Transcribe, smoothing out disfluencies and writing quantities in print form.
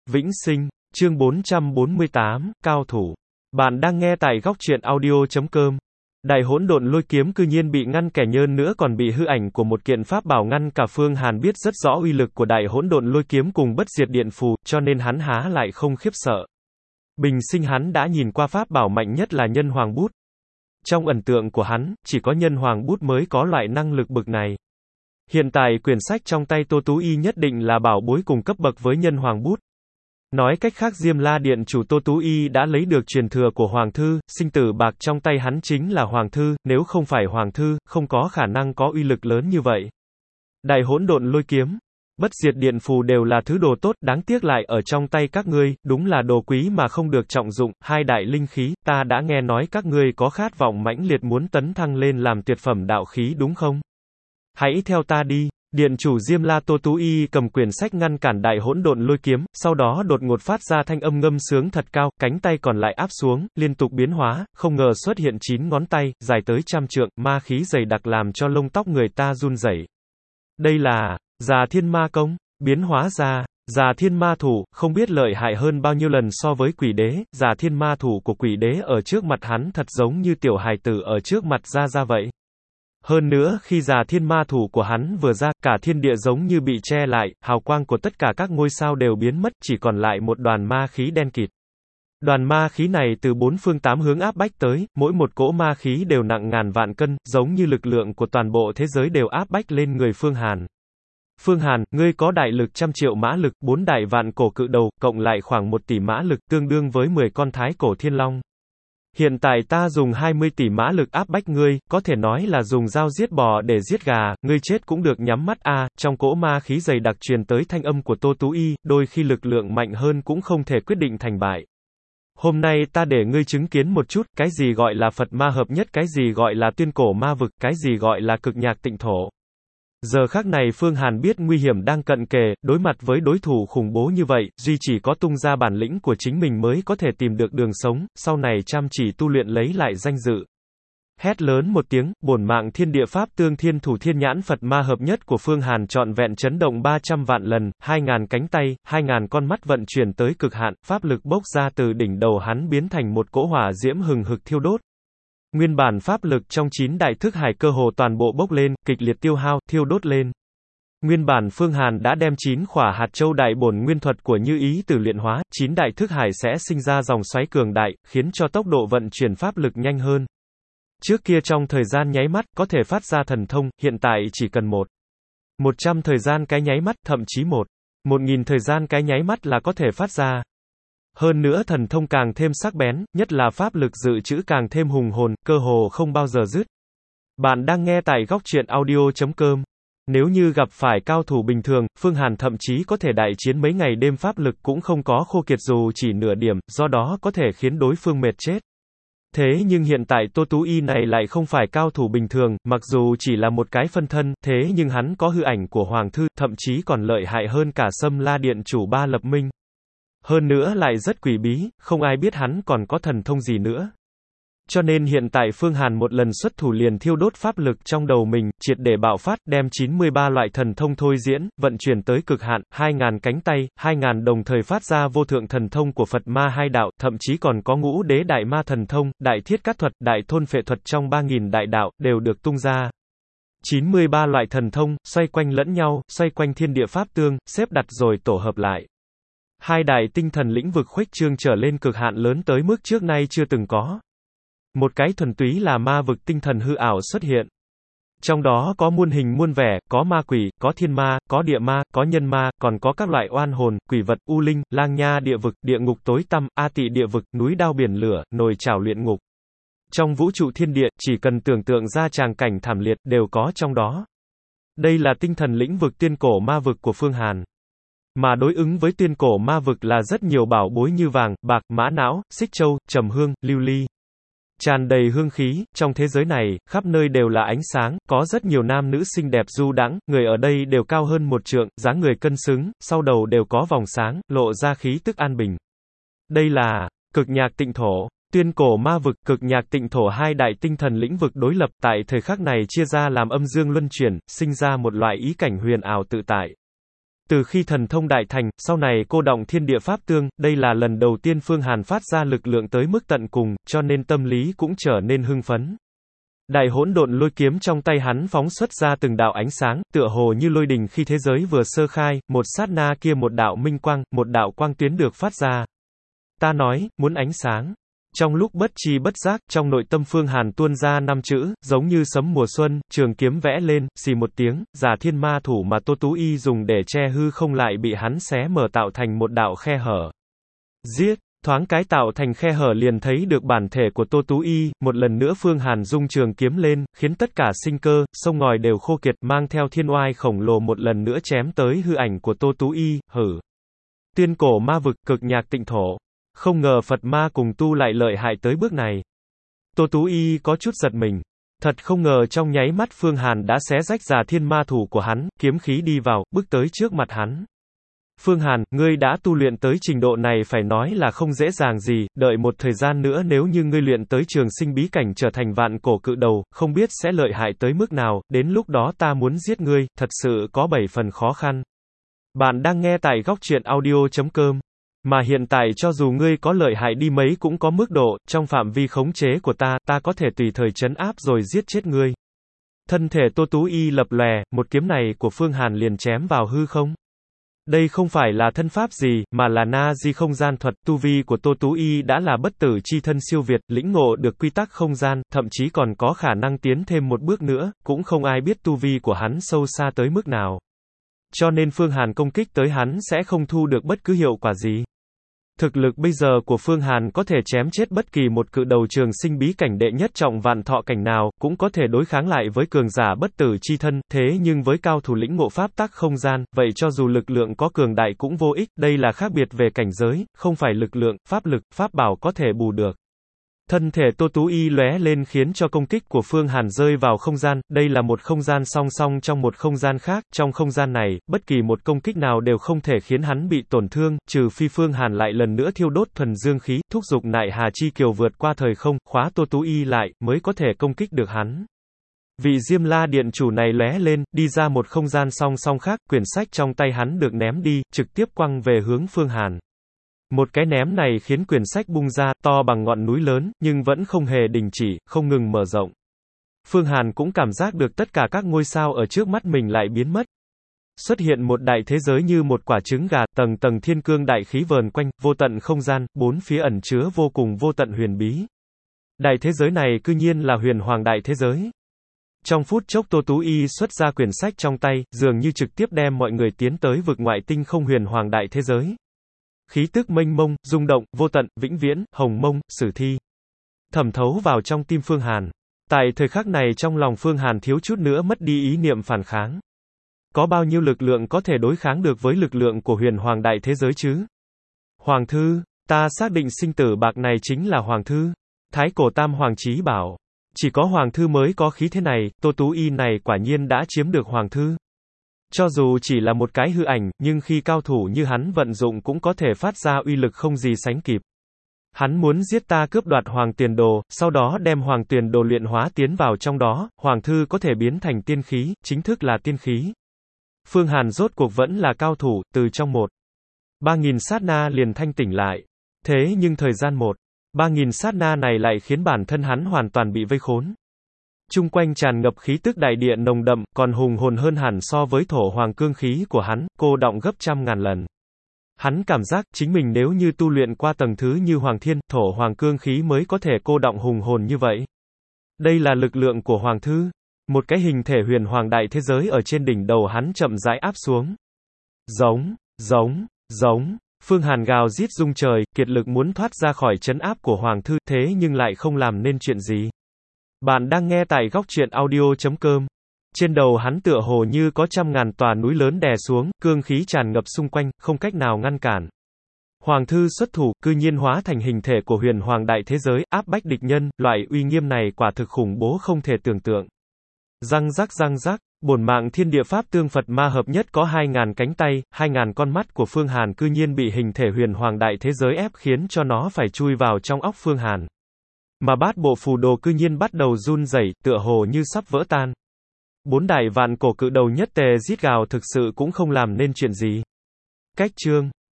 Vĩnh Sinh, chương 448, Cao Thủ. Bạn đang nghe tại góc truyện audio.com. Đại hỗn độn lôi kiếm cư nhiên bị ngăn kẻ nhơn nữa còn bị hư ảnh của một kiện pháp bảo ngăn cả. Phương Hàn biết rất rõ uy lực của đại hỗn độn lôi kiếm cùng bất diệt điện phù, cho nên hắn há lại không khiếp sợ. Bình sinh hắn đã nhìn qua pháp bảo mạnh nhất là nhân hoàng bút. Trong ấn tượng của hắn, chỉ có nhân hoàng bút mới có loại năng lực bực này. Hiện tại quyển sách trong tay Tô Tú Y nhất định là bảo bối cùng cấp bậc với nhân hoàng bút. Nói cách khác Diêm La Điện chủ Tô Tú Y đã lấy được truyền thừa của Hoàng Thư, sinh tử bạc trong tay hắn chính là Hoàng Thư, nếu không phải Hoàng Thư, không có khả năng có uy lực lớn như vậy. Đại hỗn độn lôi kiếm, bất diệt điện phù đều là thứ đồ tốt, đáng tiếc lại ở trong tay các ngươi, đúng là đồ quý mà không được trọng dụng, hai đại linh khí, ta đã nghe nói các ngươi có khát vọng mãnh liệt muốn tấn thăng lên làm tuyệt phẩm đạo khí đúng không? Hãy theo ta đi. Điện chủ Diêm La Tô Tú Y cầm quyển sách ngăn cản đại hỗn độn lôi kiếm, sau đó đột ngột phát ra thanh âm ngâm sướng thật cao, cánh tay còn lại áp xuống, liên tục biến hóa, không ngờ xuất hiện 9 ngón tay, dài tới 100 trượng, ma khí dày đặc làm cho lông tóc người ta run rẩy. Đây là Già Thiên Ma Công, biến hóa ra, Già Thiên Ma Thủ, không biết lợi hại hơn bao nhiêu lần so với Quỷ Đế, Già Thiên Ma Thủ của Quỷ Đế ở trước mặt hắn thật giống như tiểu hài tử ở trước mặt ra vậy. Hơn nữa, khi Già Thiên Ma Thủ của hắn vừa ra, cả thiên địa giống như bị che lại, hào quang của tất cả các ngôi sao đều biến mất, chỉ còn lại một đoàn ma khí đen kịt. Đoàn ma khí này từ 4 phương 8 hướng áp bách tới, mỗi một cỗ ma khí đều nặng ngàn vạn cân, giống như lực lượng của toàn bộ thế giới đều áp bách lên người Phương Hàn. Phương Hàn, ngươi có đại lực 100 triệu mã lực, 4 đại vạn cổ cự đầu, cộng lại khoảng 1 tỷ mã lực, tương đương với 10 con thái cổ thiên long. Hiện tại ta dùng 20 tỷ mã lực áp bách ngươi, có thể nói là dùng dao giết bò để giết gà, ngươi chết cũng được nhắm mắt a. Trong cỗ ma khí dày đặc truyền tới thanh âm của Tô Tú Y, đôi khi lực lượng mạnh hơn cũng không thể quyết định thành bại. Hôm nay ta để ngươi chứng kiến một chút, cái gì gọi là Phật ma hợp nhất, cái gì gọi là tuyên cổ ma vực, cái gì gọi là cực nhạc tịnh thổ. Giờ khắc này Phương Hàn biết nguy hiểm đang cận kề, đối mặt với đối thủ khủng bố như vậy, duy chỉ có tung ra bản lĩnh của chính mình mới có thể tìm được đường sống, sau này chăm chỉ tu luyện lấy lại danh dự. Hét lớn một tiếng, bổn mạng thiên địa pháp tương thiên thủ thiên nhãn Phật ma hợp nhất của Phương Hàn trọn vẹn chấn động 300 vạn lần, 2.000 cánh tay, 2.000 con mắt vận chuyển tới cực hạn, pháp lực bốc ra từ đỉnh đầu hắn biến thành một cỗ hỏa diễm hừng hực thiêu đốt. Nguyên bản pháp lực trong 9 đại thức hải cơ hồ toàn bộ bốc lên, kịch liệt tiêu hao, thiêu đốt lên. Nguyên bản Phương Hàn đã đem 9 khỏa hạt châu đại bổn nguyên thuật của Như Ý Tử luyện hóa, 9 đại thức hải sẽ sinh ra dòng xoáy cường đại, khiến cho tốc độ vận chuyển pháp lực nhanh hơn. Trước kia trong thời gian nháy mắt, có thể phát ra thần thông, hiện tại chỉ cần 100 thời gian cái nháy mắt, thậm chí 1.000 thời gian cái nháy mắt là có thể phát ra. Hơn nữa thần thông càng thêm sắc bén, nhất là pháp lực dự trữ càng thêm hùng hồn, cơ hồ không bao giờ dứt. Bạn đang nghe tại góc truyện audio.com. Nếu như gặp phải cao thủ bình thường, Phương Hàn thậm chí có thể đại chiến mấy ngày đêm pháp lực cũng không có khô kiệt dù chỉ nửa điểm, do đó có thể khiến đối phương mệt chết. Thế nhưng hiện tại Tô Tú Y này lại không phải cao thủ bình thường, mặc dù chỉ là một cái phân thân, thế nhưng hắn có hư ảnh của Hoàng Thư, thậm chí còn lợi hại hơn cả Diêm La Điện chủ Ba Lập Minh. Hơn nữa lại rất quỷ bí, không ai biết hắn còn có thần thông gì nữa. Cho nên hiện tại Phương Hàn một lần xuất thủ liền thiêu đốt pháp lực trong đầu mình, triệt để bạo phát, đem 93 loại thần thông thôi diễn, vận chuyển tới cực hạn, 2.000 cánh tay, 2.000 đồng thời phát ra vô thượng thần thông của Phật ma hai đạo, thậm chí còn có ngũ đế đại ma thần thông, đại thiết cát thuật, đại thôn phệ thuật trong 3.000 đại đạo, đều được tung ra. 93 loại thần thông, xoay quanh lẫn nhau, xoay quanh thiên địa pháp tương, xếp đặt rồi tổ hợp lại. Hai đại tinh thần lĩnh vực khuếch trương trở lên cực hạn lớn tới mức trước nay chưa từng có. Một cái thuần túy là ma vực tinh thần hư ảo xuất hiện. Trong đó có muôn hình muôn vẻ, có ma quỷ, có thiên ma, có địa ma, có nhân ma, còn có các loại oan hồn, quỷ vật, u linh, lang nha địa vực, địa ngục tối tăm, a tị địa vực, núi đao biển lửa, nồi chảo luyện ngục. Trong vũ trụ thiên địa, chỉ cần tưởng tượng ra tràng cảnh thảm liệt, đều có trong đó. Đây là tinh thần lĩnh vực tuyên cổ ma vực của Phương Hàn. Mà đối ứng với tuyên cổ ma vực là rất nhiều bảo bối như vàng, bạc, mã não, xích châu, trầm hương, lưu ly. Tràn đầy hương khí, trong thế giới này, khắp nơi đều là ánh sáng, có rất nhiều nam nữ xinh đẹp du đãng, người ở đây đều cao hơn 1 trượng, dáng người cân xứng, sau đầu đều có vòng sáng, lộ ra khí tức an bình. Đây là cực nhạc tịnh thổ. Tuyên cổ ma vực, cực nhạc tịnh thổ hai đại tinh thần lĩnh vực đối lập tại thời khắc này chia ra làm âm dương luân chuyển, sinh ra một loại ý cảnh huyền ảo tự tại. Từ khi thần thông đại thành, sau này cô động thiên địa pháp tương, đây là lần đầu tiên Phương Hàn phát ra lực lượng tới mức tận cùng, cho nên tâm lý cũng trở nên hưng phấn. Đại hỗn độn lôi kiếm trong tay hắn phóng xuất ra từng đạo ánh sáng, tựa hồ như lôi đình khi thế giới vừa sơ khai, một sát na kia một đạo minh quang, một đạo quang tuyến được phát ra. Ta nói, muốn ánh sáng. Trong lúc bất tri bất giác, trong nội tâm Phương Hàn tuôn ra 5 chữ, giống như sấm mùa xuân, trường kiếm vẽ lên, xì một tiếng, giả thiên ma thủ mà Tô Tú Y dùng để che hư không lại bị hắn xé mở tạo thành một đạo khe hở. Giết! Thoáng cái tạo thành khe hở liền thấy được bản thể của Tô Tú Y, một lần nữa Phương Hàn dung trường kiếm lên, khiến tất cả sinh cơ, sông ngòi đều khô kiệt, mang theo thiên oai khổng lồ một lần nữa chém tới hư ảnh của Tô Tú Y, hử. Tuyên cổ ma vực, cực nhạc tịnh thổ. Không ngờ Phật ma cùng tu lại lợi hại tới bước này. Tô Tú Y có chút giật mình. Thật không ngờ trong nháy mắt Phương Hàn đã xé rách giả thiên ma thủ của hắn, kiếm khí đi vào, bước tới trước mặt hắn. Phương Hàn, ngươi đã tu luyện tới trình độ này phải nói là không dễ dàng gì, đợi một thời gian nữa nếu như ngươi luyện tới trường sinh bí cảnh trở thành vạn cổ cự đầu, không biết sẽ lợi hại tới mức nào, đến lúc đó ta muốn giết ngươi, thật sự có 7 phần khó khăn. Bạn đang nghe tại góc truyện audio.com. Mà hiện tại cho dù ngươi có lợi hại đi mấy cũng có mức độ, trong phạm vi khống chế của ta có thể tùy thời trấn áp rồi giết chết ngươi. Thân thể Tô Tú Y lập lòe, một kiếm này của Phương Hàn liền chém vào hư không. Đây không phải là thân pháp gì, mà là na di không gian thuật, tu vi của Tô Tú Y đã là bất tử chi thân siêu việt, lĩnh ngộ được quy tắc không gian, thậm chí còn có khả năng tiến thêm một bước nữa, cũng không ai biết tu vi của hắn sâu xa tới mức nào. Cho nên Phương Hàn công kích tới hắn sẽ không thu được bất cứ hiệu quả gì. Thực lực bây giờ của Phương Hàn có thể chém chết bất kỳ một cự đầu trường sinh bí cảnh đệ nhất trọng vạn thọ cảnh nào, cũng có thể đối kháng lại với cường giả bất tử chi thân, thế nhưng với cao thủ lĩnh ngộ pháp tắc không gian, vậy cho dù lực lượng có cường đại cũng vô ích, đây là khác biệt về cảnh giới, không phải lực lượng, pháp lực, pháp bảo có thể bù được. Thân thể Tô Tú Y lóe lên khiến cho công kích của Phương Hàn rơi vào không gian, đây là một không gian song song trong một không gian khác, trong không gian này, bất kỳ một công kích nào đều không thể khiến hắn bị tổn thương, trừ phi Phương Hàn lại lần nữa thiêu đốt thuần dương khí, thúc giục nại hà chi kiều vượt qua thời không, khóa Tô Tú Y lại, mới có thể công kích được hắn. Vị Diêm La Điện chủ này lóe lên, đi ra một không gian song song khác, quyển sách trong tay hắn được ném đi, trực tiếp quăng về hướng Phương Hàn. Một cái ném này khiến quyển sách bung ra, to bằng ngọn núi lớn, nhưng vẫn không hề đình chỉ, không ngừng mở rộng. Phương Hàn cũng cảm giác được tất cả các ngôi sao ở trước mắt mình lại biến mất. Xuất hiện một đại thế giới như một quả trứng gà, tầng tầng thiên cương đại khí vờn quanh, vô tận không gian, bốn phía ẩn chứa vô cùng vô tận huyền bí. Đại thế giới này cư nhiên là huyền hoàng đại thế giới. Trong phút chốc Tô Tú Y xuất ra quyển sách trong tay, dường như trực tiếp đem mọi người tiến tới vực ngoại tinh không huyền hoàng đại thế giới. Khí tức mênh mông, rung động, vô tận, vĩnh viễn, hồng mông, sử thi. Thẩm thấu vào trong tim Phương Hàn. Tại thời khắc này trong lòng Phương Hàn thiếu chút nữa mất đi ý niệm phản kháng. Có bao nhiêu lực lượng có thể đối kháng được với lực lượng của huyền hoàng đại thế giới chứ? Hoàng thư, ta xác định sinh tử bạc này chính là Hoàng thư. Thái cổ tam hoàng chí bảo. Chỉ có Hoàng thư mới có khí thế này, Tô Tú Y này quả nhiên đã chiếm được Hoàng thư. Cho dù chỉ là một cái hư ảnh, nhưng khi cao thủ như hắn vận dụng cũng có thể phát ra uy lực không gì sánh kịp. Hắn muốn giết ta cướp đoạt Hoàng Tuyền Đồ, sau đó đem Hoàng Tuyền Đồ luyện hóa tiến vào trong đó, Hoàng thư có thể biến thành tiên khí, chính thức là tiên khí. Phương Hàn rốt cuộc vẫn là cao thủ, từ trong 3.000 sát na liền thanh tỉnh lại. Thế nhưng thời gian 3.000 sát na này lại khiến bản thân hắn hoàn toàn bị vây khốn. Chung quanh tràn ngập khí tức đại địa nồng đậm, còn hùng hồn hơn hẳn so với thổ hoàng cương khí của hắn, cô đọng gấp trăm ngàn lần. Hắn cảm giác, chính mình nếu như tu luyện qua tầng thứ như Hoàng Thiên, thổ hoàng cương khí mới có thể cô đọng hùng hồn như vậy. Đây là lực lượng của Hoàng thư. Một cái hình thể huyền hoàng đại thế giới ở trên đỉnh đầu hắn chậm rãi áp xuống. Giống, giống, giống. Phương Hàn gào rít rung trời, kiệt lực muốn thoát ra khỏi trấn áp của Hoàng thư, thế nhưng lại không làm nên chuyện gì. Bạn đang nghe tại góc truyện audio.com. Trên đầu hắn tựa hồ như có trăm ngàn tòa núi lớn đè xuống, cương khí tràn ngập xung quanh, không cách nào ngăn cản. Hoàng thư xuất thủ, cư nhiên hóa thành hình thể của huyền hoàng đại thế giới, áp bách địch nhân, loại uy nghiêm này quả thực khủng bố không thể tưởng tượng. Răng rắc, bổn mạng thiên địa pháp tương Phật ma hợp nhất có 2.000 cánh tay, 2.000 con mắt của Phương Hàn cư nhiên bị hình thể huyền hoàng đại thế giới ép khiến cho nó phải chui vào trong óc Phương Hàn. Mà bát bộ phù đồ cư nhiên bắt đầu run rẩy, tựa hồ như sắp vỡ tan. Bốn đại vạn cổ cự đầu nhất tề rít gào thực sự cũng không làm nên chuyện gì. Cách chương